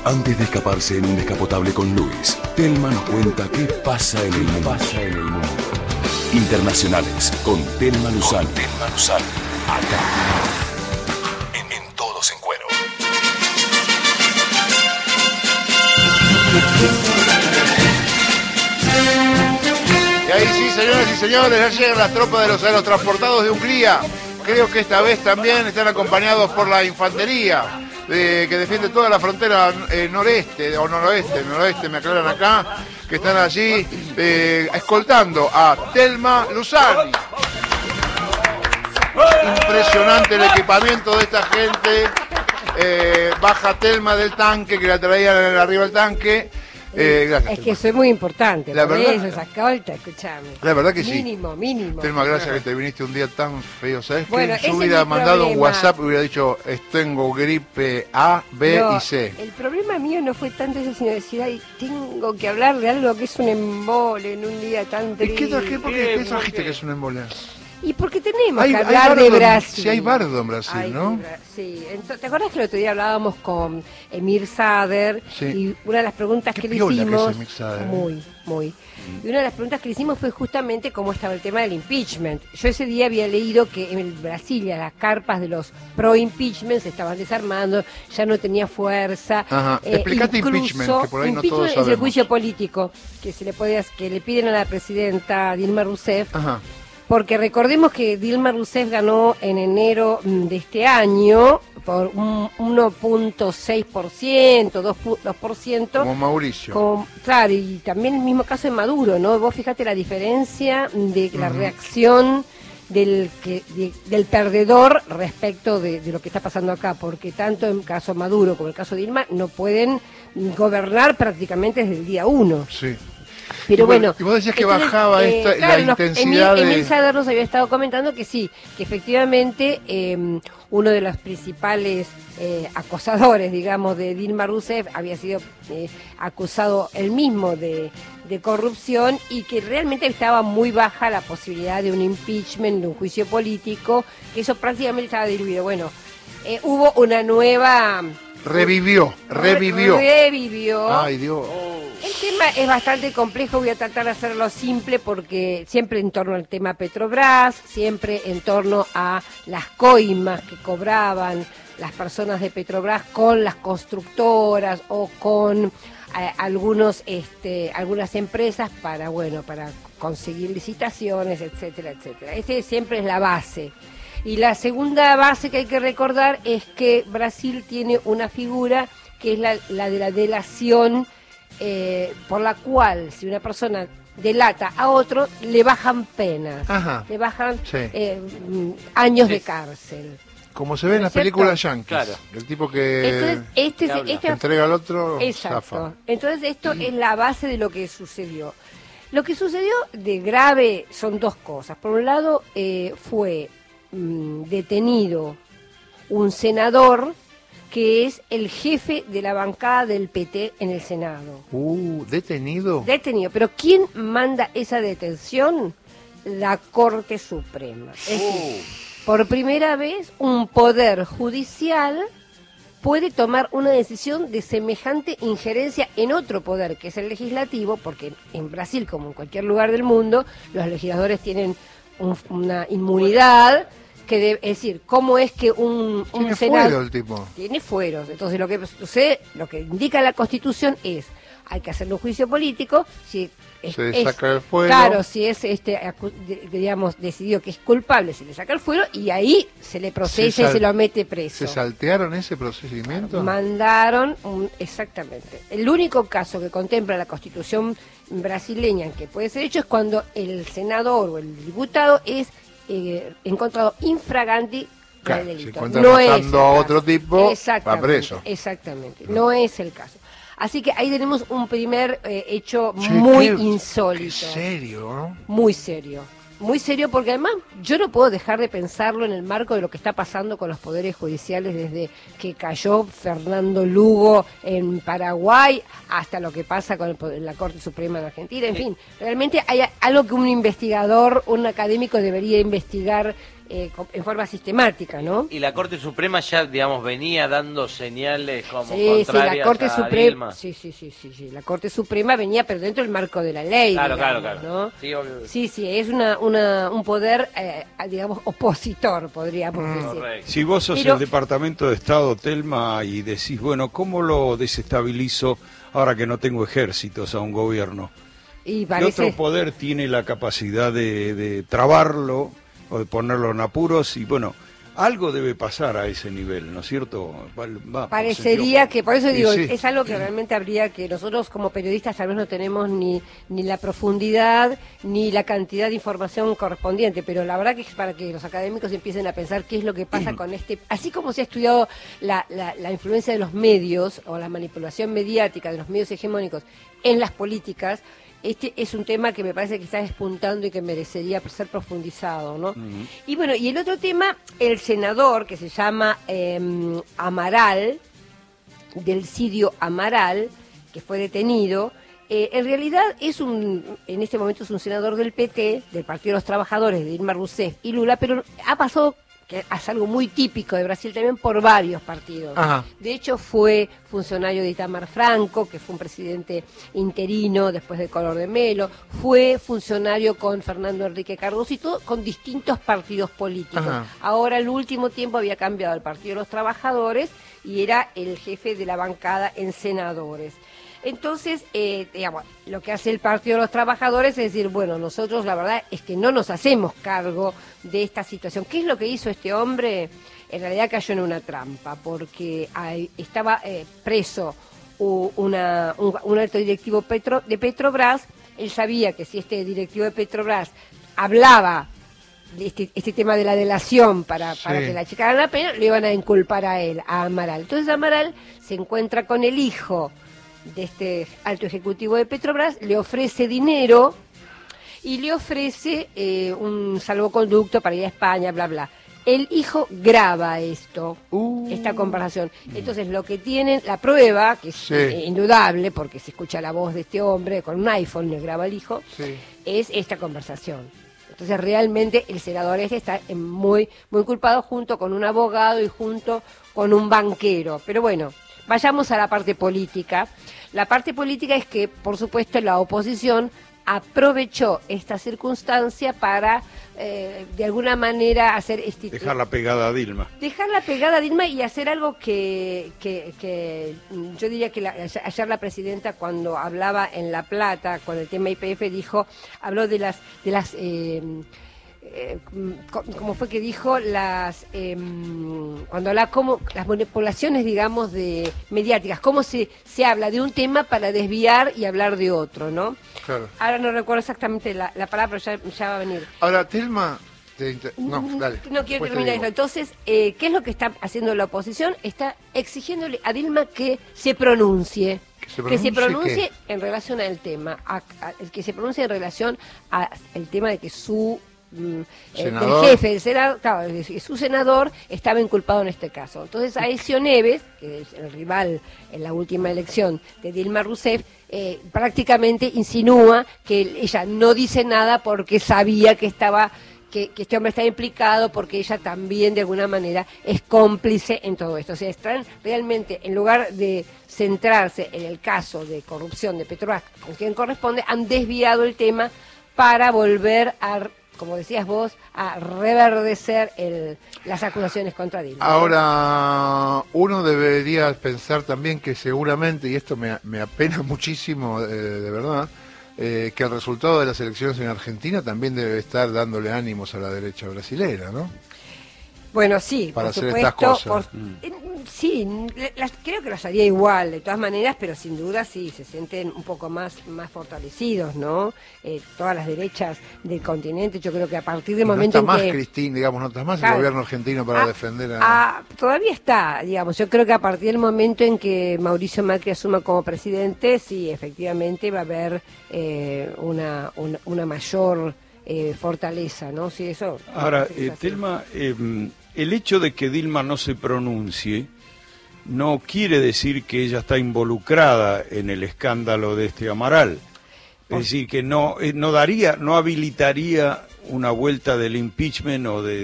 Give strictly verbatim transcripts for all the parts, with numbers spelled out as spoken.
Antes de escaparse en un descapotable con Luis, Telma nos cuenta qué pasa en el mundo. Pasa en el mundo. Internacionales con Telma Luzano. Con Telma Luzano. Acá. En, en Todos en Cuero. Y ahí sí, señoras y señores, ya llegan las tropas de los aerotransportados de Hungría. Creo que esta vez también están acompañados por la infantería de, que defiende toda la frontera eh, noreste o noroeste, noroeste me aclaran acá, que están allí eh, escoltando a Telma Luzani. Impresionante el equipamiento de esta gente. Eh, baja Telma del tanque, que la traían arriba del tanque. Eh, gracias, es que soy muy importante, la por verdad, eso, esa escolta, escuchame. La verdad que sí. Mínimo, mínimo. Telma, gracias que te viniste un día tan feo, ¿sabes? Bueno, que yo hubiera es mandado problema. un WhatsApp y hubiera dicho, tengo gripe A, B No, y C. el problema mío no fue tanto eso, sino decir, ay, tengo que hablar de algo que es un embole en un día tan ¿Y triste. qué trajiste? ¿Por qué, qué trajiste que es un embole? Y porque tenemos Hay- que hay hablar bardo de en- Brasil. sí hay bardo en Brasil, Ay, ¿no? Bra- Sí, Ento- ¿te acuerdas que el otro día hablábamos con Emir Sader? Sí. Y una de las preguntas Qué que le piola que es hicimos... Emir Sader, ¿eh? Muy, muy. Y una de las preguntas que le hicimos fue justamente cómo estaba el tema del impeachment. Yo ese día había leído que en el Brasil ya las carpas de los pro-impeachment se estaban desarmando, ya no tenía fuerza. Ajá. Explicate incluso- impeachment, que por ahí no impeachment todos es el sabemos. juicio político que se le puede, que le piden a la presidenta Dilma Rousseff. Ajá. Porque recordemos que Dilma Rousseff ganó en enero mm, de este año por un uno punto seis por ciento, dos por ciento. Como Mauricio. Con, claro, y también el mismo caso de Maduro, ¿no? Vos fíjate la diferencia de la Ujú. reacción del que de- del perdedor respecto de, de lo que está pasando acá, porque tanto en el caso Maduro como en el caso Dilma no pueden gobernar prácticamente desde el día uno. Sí. Pero Y bueno, y vos decías que entonces, bajaba eh, esta, claro, la nos- intensidad Emil, de... Emil Sader nos había estado comentando que sí, que efectivamente eh, uno de los principales eh, acosadores, digamos, de Dilma Rousseff había sido eh, acusado él mismo de, de corrupción y que realmente estaba muy baja la posibilidad de un impeachment, de un juicio político, que eso prácticamente estaba diluido. Bueno, eh, hubo una nueva... Revivió, revivió. Revivió. Ay, Dios. El tema es bastante complejo, voy a tratar de hacerlo simple porque siempre en torno al tema Petrobras, siempre en torno a las coimas que cobraban las personas de Petrobras con las constructoras o con eh, algunos este algunas empresas para bueno para conseguir licitaciones, etcétera, etcétera. Este siempre es la base. Y la segunda base que hay que recordar es que Brasil tiene una figura que es la, la de la delación, eh, por la cual si una persona delata a otro, le bajan penas, Ajá. le bajan Sí. eh, mm, años de cárcel. Como se ve en ¿No las es cierto? películas yankees. Claro. El tipo que, Entonces, este, habla. este que entrega al otro, Exacto. zafa. Entonces esto es la base de lo que sucedió. Lo que sucedió de grave son dos cosas. Por un lado, eh, fue mm, detenido un senador que es el jefe de la bancada del P T en el Senado. Uh, detenido. Detenido. Pero ¿quién manda esa detención? La Corte Suprema. Es decir, por primera vez un poder judicial puede tomar una decisión de semejante injerencia en otro poder, que es el legislativo, porque en Brasil, como en cualquier lugar del mundo, los legisladores tienen un- una inmunidad que debe, es decir, ¿cómo es que un, Tiene un senado fuero el tipo. tiene fueros? Entonces lo que sucede, lo que indica la Constitución es, hay que hacerle un juicio político, si es, Se es- saca el fuero. claro, si es este acu- de- digamos decidido que es culpable, se le saca el fuero y ahí se le procesa Se y sal- se lo mete preso. ¿Se saltearon ese procedimiento? Mandaron, un- exactamente. El único caso que contempla la Constitución brasileña en que puede ser hecho es cuando el senador o el diputado es eh, encontrado infraganti del Claro, delito. se encuentra No es el matando a caso. otro tipo, va Exactamente, preso. Exactamente, no es el caso. Así que ahí tenemos un primer eh, hecho Che, muy qué- insólito. Qué serio, ¿no? Muy serio. Muy serio porque además yo no puedo dejar de pensarlo en el marco de lo que está pasando con los poderes judiciales desde que cayó Fernando Lugo en Paraguay hasta lo que pasa con el poder- la Corte Suprema de Argentina. En fin, realmente hay a- algo que un investigador, un académico debería investigar eh, en forma sistemática, ¿no? Y la Corte Suprema ya, digamos, venía dando señales como Sí, contrarias sí, la Corte a Suprema, Dilma. sí, sí, sí, sí, sí, la Corte Suprema venía, pero dentro del marco de la ley. Claro, digamos, claro, claro. ¿no? Sí, obvio. Sí, sí, es una, una, un poder, eh, digamos, opositor, podríamos Mm, decir. correcto. Si vos sos Pero- el Departamento de Estado, Telma, y decís, bueno, ¿cómo lo desestabilizo ahora que no tengo ejércitos a un gobierno? Y ¿Qué parece... otro poder tiene la capacidad de, de trabarlo o de ponerlo en apuros? Y bueno, algo debe pasar a ese nivel, ¿no es cierto? Va- va por Parecería sentido- que, por eso Y digo, sí. es algo que realmente habría que, nosotros como periodistas tal vez no tenemos ni, ni la profundidad ni la cantidad de información correspondiente, pero la verdad que es para que los académicos empiecen a pensar qué es lo que pasa con este, así como se ha estudiado la, la, la influencia de los medios o la manipulación mediática de los medios hegemónicos en las políticas. Este es un tema que me parece que está despuntando y que merecería ser profundizado, ¿no? Uh-huh. Y bueno, y el otro tema, el senador que se llama eh, Amaral, Delcidio Amaral, que fue detenido, eh, en realidad es un, en este momento es un senador del P T, del Partido de los Trabajadores, de Dilma Rousseff y Lula, pero ha pasado, que es algo muy típico de Brasil también, por varios partidos. Ajá. De hecho, fue funcionario de Itamar Franco, que fue un presidente interino después de Collor de Mello, fue funcionario con Fernando Henrique Cardoso y todo con distintos partidos políticos. Ajá. Ahora, en el último tiempo, había cambiado al Partido de los Trabajadores y era el jefe de la bancada en senadores. Entonces, eh, digamos, lo que hace el Partido de los Trabajadores es decir, bueno, nosotros la verdad es que no nos hacemos cargo de esta situación. ¿Qué es lo que hizo este hombre? En realidad cayó en una trampa, porque hay, estaba eh, preso u, una, un, un alto directivo Petro, de Petrobras. Él sabía que si este directivo de Petrobras hablaba de este, este tema de la delación para, sí. para que le achicaran la pena, le iban a inculpar a él, a Amaral. Entonces Amaral se encuentra con el hijo de este alto ejecutivo de Petrobras, le ofrece dinero y le ofrece eh, un salvoconducto para ir a España, bla, bla. El hijo graba esto, uh. esta conversación. Entonces lo que tienen, la prueba, que es sí. eh, indudable, porque se escucha la voz de este hombre, con un iPhone le graba el hijo, sí. es esta conversación. Entonces realmente el senador este está muy, muy culpado junto con un abogado y junto con un banquero. Pero bueno, vayamos a la parte política. La parte política es que, por supuesto, la oposición aprovechó esta circunstancia para, eh, de alguna manera, hacer... Este, dejarla pegada a Dilma. Dejarla pegada a Dilma y hacer algo que, que, que yo diría que la, ayer la presidenta, cuando hablaba en La Plata con el tema I P F, dijo, habló de las... De las eh, Eh, como fue que dijo las eh, cuando habla como las manipulaciones digamos de mediáticas, cómo se se habla de un tema para desviar y hablar de otro, ¿no? Claro. Ahora no recuerdo exactamente la, la palabra, pero ya, ya va a venir. Ahora, Telma, te inter... no, dale. No quiero terminar eso. Entonces, eh, ¿qué es lo que está haciendo la oposición? Está exigiéndole a Dilma que se pronuncie. Que se pronuncie, que se pronuncie en relación al tema, a, a, que se pronuncie en relación al tema de que su senador. el jefe del senador, claro, su senador estaba inculpado en este caso. Entonces Aécio Neves, que es el rival en la última elección de Dilma Rousseff, eh, prácticamente insinúa que ella no dice nada porque sabía que estaba que, que este hombre está implicado, porque ella también de alguna manera es cómplice en todo esto. O sea, están realmente, en lugar de centrarse en el caso de corrupción de Petrobras, con quien corresponde, han desviado el tema para volver a, como decías vos, a reverdecer el, las acusaciones contra Dilma. Ahora, uno debería pensar también que seguramente, y esto me, me apena muchísimo, eh, de verdad, eh, que el resultado de las elecciones en Argentina también debe estar dándole ánimos a la derecha brasilera, ¿no? Bueno, sí, para por hacer supuesto, estas cosas. Por, mm. sí, las, creo que las haría igual, de todas maneras, pero sin duda sí, se sienten un poco más, más fortalecidos, ¿no? Eh, todas las derechas del continente, yo creo que a partir del no momento está en más, que... Cristina, digamos, no está más claro, el gobierno argentino para a, defender a... a... Todavía está, digamos, yo creo que a partir del momento en que Mauricio Macri asuma como presidente, sí, efectivamente va a haber eh, una, una, una mayor eh, fortaleza, ¿no? Sí, eso... Ahora, eh, Telma... Eh, el hecho de que Dilma no se pronuncie no quiere decir que ella está involucrada en el escándalo de este Amaral. Es decir, que no, no daría, no habilitaría una vuelta del impeachment o de,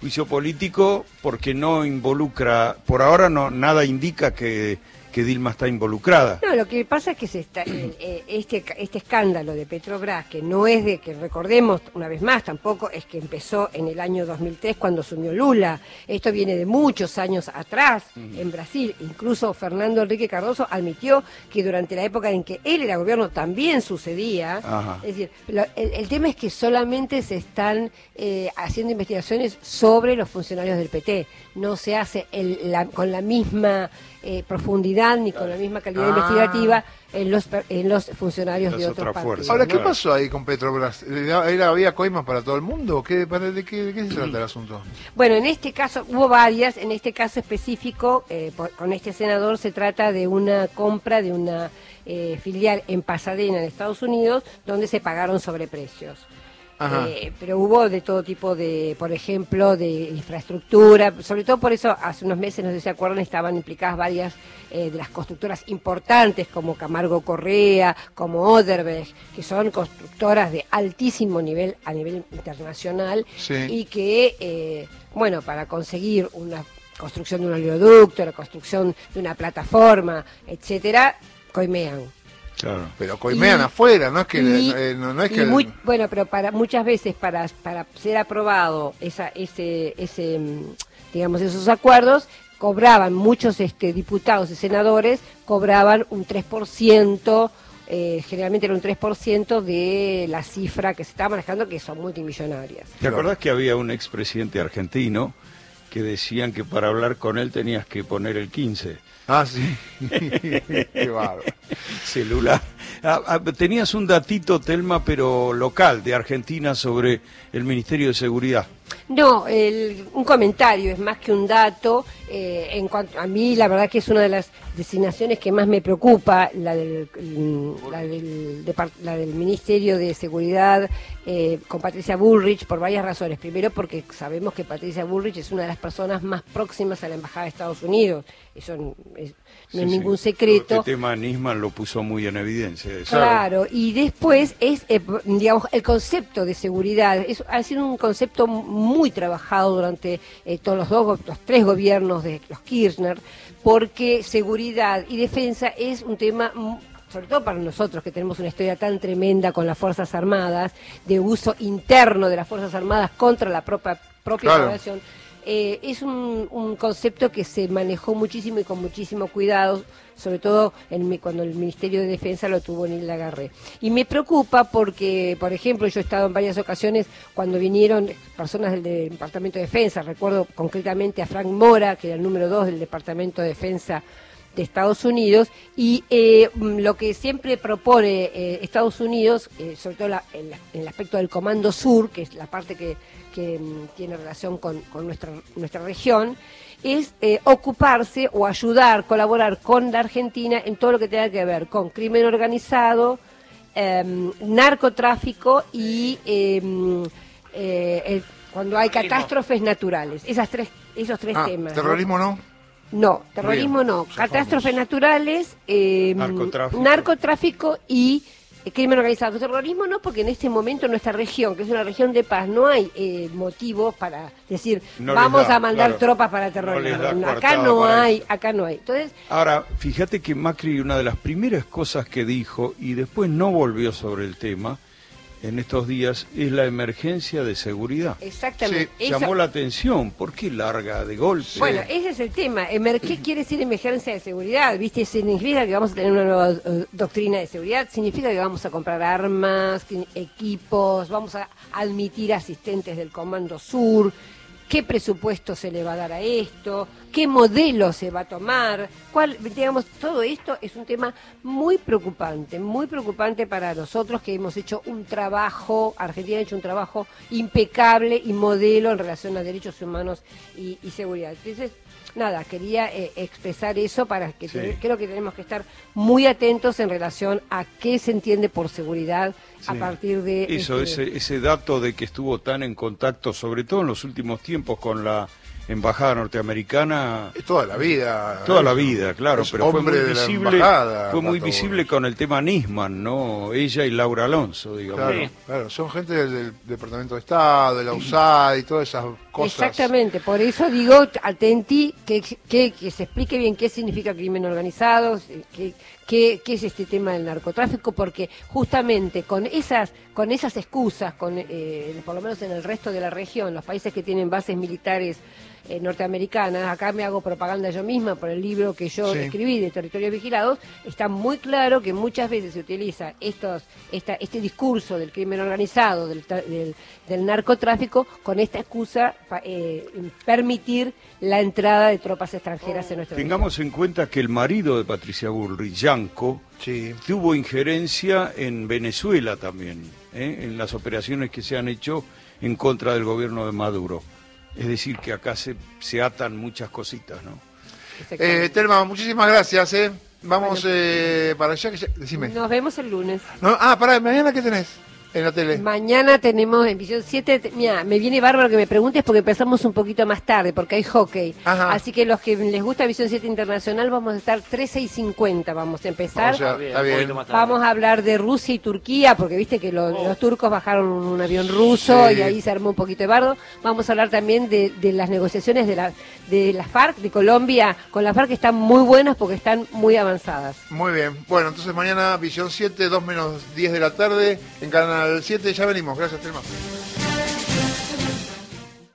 Juicio político porque no involucra, por ahora no nada indica que, que Dilma está involucrada. No, lo que pasa es que se está, eh, este, este escándalo de Petrobras, que no es de que recordemos una vez más, tampoco es que empezó en el año dos mil tres cuando asumió Lula. Esto viene de muchos años atrás uh-huh. en Brasil. Incluso Fernando Enrique Cardoso admitió que durante la época en que él era gobierno también sucedía. Ajá. Es decir, lo, el, el tema es que solamente se están eh, haciendo investigaciones sobre los funcionarios del P T. No se hace el, la, con la misma eh, profundidad ni con la misma calidad ah. investigativa en los en los funcionarios Las de otros partidos. Ahora, ¿qué pasó ahí con Petrobras? ¿Era, ¿Había coimas para todo el mundo? ¿Qué, para, de, qué, ¿De qué se trata el asunto? Bueno, en este caso hubo varias. En este caso específico, eh, por, con este senador se trata de una compra de una eh, filial en Pasadena, en Estados Unidos, donde se pagaron sobreprecios. Eh, pero hubo de todo tipo de, por ejemplo, de infraestructura, sobre todo por eso hace unos meses, no sé si se acuerdan, estaban implicadas varias eh, de las constructoras importantes como Camargo Correa, como Oderberg, que son constructoras de altísimo nivel a nivel internacional sí. y que, eh, bueno, para conseguir una construcción de un oleoducto, la construcción de una plataforma, etcétera, coimean. Claro. Pero coimean y, afuera, no es que y, eh, no, no es que muy, bueno, pero para muchas veces para para ser aprobado esa ese ese digamos esos acuerdos cobraban muchos este diputados y senadores cobraban un tres por ciento eh, generalmente era un tres por ciento de la cifra que se estaba manejando, que son multimillonarias. ¿Te acordás que había un expresidente argentino que decían que para hablar con él tenías que poner el quince? Ah, sí. Qué bárbaro. Celular. Ah, ah, tenías un datito, Telma, pero local, de Argentina, sobre el Ministerio de Seguridad. No, el, un comentario, es más que un dato. Eh, en cuanto a mí, la verdad que es una de las designaciones que más me preocupa, la del, la del, de, la del Ministerio de Seguridad eh, con Patricia Bullrich, por varias razones. Primero, porque sabemos que Patricia Bullrich es una de las personas más próximas a la Embajada de Estados Unidos. Eso es, no sí, es ningún sí. secreto. Este tema Nisman lo puso muy en evidencia. ¿sabes? Claro, y después es, eh, digamos, el concepto de seguridad. Es, ha sido un concepto muy trabajado durante eh, todos los dos, los tres gobiernos de los Kirchner, porque seguridad y defensa es un tema, sobre todo para nosotros que tenemos una historia tan tremenda con las Fuerzas Armadas, de uso interno de las Fuerzas Armadas contra la propia, propia claro. población. Eh, es un, un concepto que se manejó muchísimo y con muchísimo cuidado, sobre todo en, cuando el Ministerio de Defensa lo tuvo en Isla Garré. Y me preocupa porque, por ejemplo, yo he estado en varias ocasiones cuando vinieron personas del, del Departamento de Defensa, recuerdo concretamente a Frank Mora, que era el número dos del Departamento de Defensa de Estados Unidos, y eh, lo que siempre propone eh, Estados Unidos, eh, sobre todo la, el, el aspecto del Comando Sur, que es la parte que, que um, tiene relación con, con nuestra, nuestra región, es eh, ocuparse o ayudar, colaborar con la Argentina en todo lo que tenga que ver con crimen organizado, eh, narcotráfico y eh, eh, el, cuando hay catástrofes naturales. Esas tres, esos tres ah, temas. ¿Terrorismo no? no? No, terrorismo Bien, no, catástrofes naturales, eh, narcotráfico. narcotráfico y eh, crimen organizado. Terrorismo no, porque en este momento en nuestra región, que es una región de paz, no hay eh, motivos para decir no vamos da, a mandar claro, tropas para terrorismo. No acá no hay, eso. acá no hay. Entonces, ahora, fíjate que Macri, una de las primeras cosas que dijo y después no volvió sobre el tema en estos días, es la emergencia de seguridad. Exactamente. Sí. Eso... Llamó la atención. ¿Por qué larga de golpe? Bueno, ese es el tema. ¿Qué quiere decir emergencia de seguridad? ¿Viste? ¿Significa que vamos a tener una nueva uh, doctrina de seguridad? ¿Significa que vamos a comprar armas, equipos, vamos a admitir asistentes del Comando Sur? ¿Qué presupuesto se le va a dar a esto? ¿Qué modelo se va a tomar? ¿Cuál, digamos, todo esto es un tema muy preocupante, muy preocupante para nosotros que hemos hecho un trabajo, Argentina ha hecho un trabajo impecable y modelo en relación a derechos humanos y, y seguridad. Entonces, nada, quería eh, expresar eso para que sí. te, creo que tenemos que estar muy atentos en relación a qué se entiende por seguridad sí. a partir de... Eso, este... ese, ese dato de que estuvo tan en contacto, sobre todo en los últimos tiempos, con la embajada norteamericana. Toda la vida. Toda la vida, claro, Es pero fue muy hombre de la visible, embajada, fue muy Pato visible Bullrich. con el tema Nisman, ¿no? Ella y Laura Alonso, digamos. Claro, Sí. claro, son gente del, del Departamento de Estado, de la U S A D y todas esas cosas. Exactamente, por eso digo, atenti, que, que, que se explique bien qué significa crimen organizado, qué, qué, qué es este tema del narcotráfico, porque justamente con esas con esas excusas, con eh, por lo menos en el resto de la región, los países que tienen bases militares eh, norteamericanas, acá me hago propaganda yo misma por el libro que yo Sí. escribí de Territorios Vigilados, está muy claro que muchas veces se utiliza estos esta, este discurso del crimen organizado, del, tra- del, del narcotráfico, con esta excusa pa- eh, permitir la entrada de tropas extranjeras en nuestro Tengamos en cuenta que el marido de Patricia Bullrich, Yanko, Sí. tuvo injerencia en Venezuela también, ¿eh? En las operaciones que se han hecho en contra del gobierno de Maduro. Es decir, que acá se, se atan muchas cositas, ¿no? Exactamente. Eh, Telma, muchísimas gracias, ¿eh? Vamos Bueno. eh, para allá. Que ya- decime. Nos vemos el lunes. No, ah, pará, ¿mañana qué tenés en la tele? Mañana tenemos en Visión siete, te- mira, me viene bárbaro que me preguntes porque empezamos un poquito más tarde, porque hay hockey. Ajá. Así que los que les gusta Visión siete Internacional vamos a estar trece y cincuenta, vamos a empezar. O sea, Bien, está un bien. poquito más tarde. Vamos a hablar de Rusia y Turquía, porque viste que lo- los turcos bajaron un avión ruso Sí. y ahí se armó un poquito de bardo. Vamos a hablar también de, de las negociaciones de la, de las FARC, de Colombia, con las FARC, que están muy buenas porque están muy avanzadas. Muy bien. Bueno, entonces mañana Visión siete, dos menos diez de la tarde, en Canal siete. Ya venimos. Gracias, Telma.